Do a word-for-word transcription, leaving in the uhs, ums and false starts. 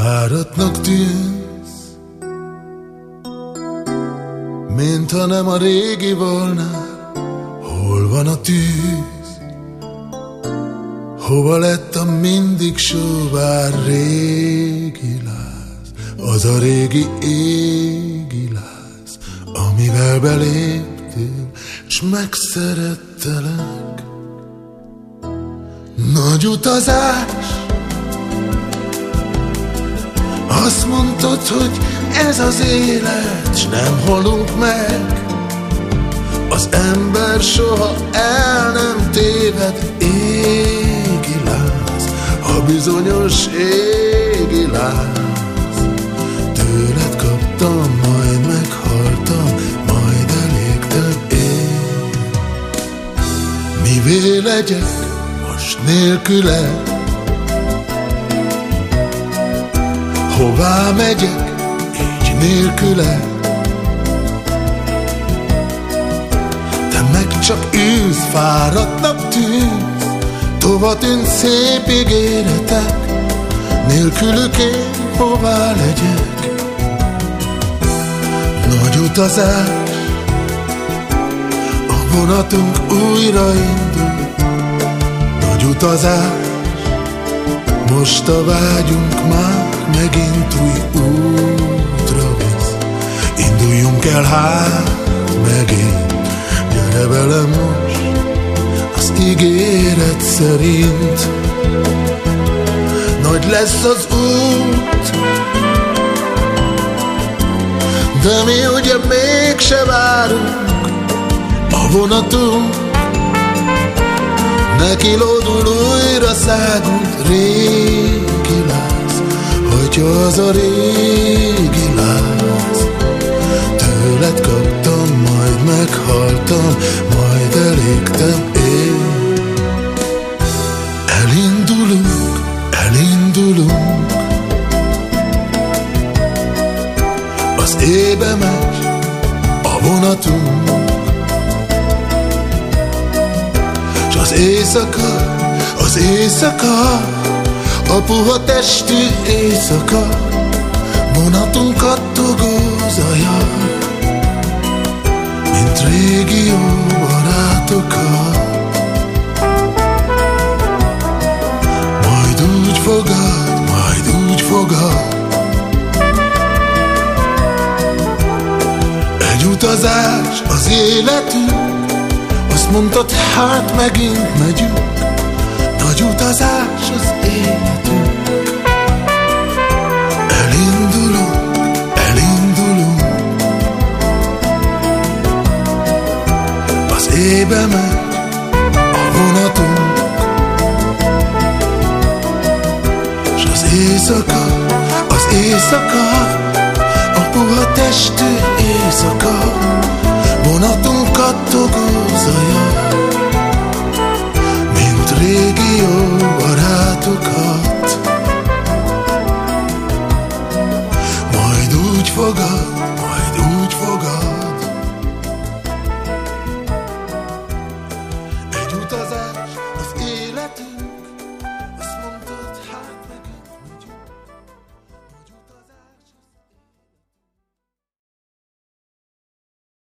Fáradtnak tűnsz, mintha nem a régi volna. Hol van a tűz? Hova lett a mindig sóvár régi láz? Az a régi égi láz, amivel beléptél, s megszerettelek. Nagy utazás, azt mondtad, hogy ez az élet, s nem halunk meg. Az ember soha el nem téved, égi láz, a bizonyos égi láz. Tőled kaptam, majd meghaltam, majd elégtem én. Mivé legyek most nélküled? Hová megyek így nélküled? Te meg csak ülsz, fáradtnak tűnsz, tova tűnt szép ígéretek. Nélkülük én hová legyek? Nagy utazás, a vonatunk újraindul. Nagy utazás, most a vágyunk már megint új útra visz. Induljunk el hát megint, gyere velem most az ígéret szerint. Nagy lesz az út, de mi ugye mégse várunk. A vonatunk neki lódul, újra szágult. Régi láz, hogyha az a régi láz. Tőled kaptam, majd meghaltam, majd elégtem én. Elindulunk, elindulunk, az éjbe megy a vonatunk. S az éjszaka, az éjszaka, a puha testű éjszaka, vonatunk kattogó zaja, mint régi jó barátokat. Majd úgy fogad, majd úgy fogad. Egy utazás az életünk, azt mondtad, hát megint megyünk. Nagy utazás az életünk. Elindulunk, elindulunk, az éjbe megy a vonatunk. S az éjszaka, az éjszaka, a puha testű éjszaka,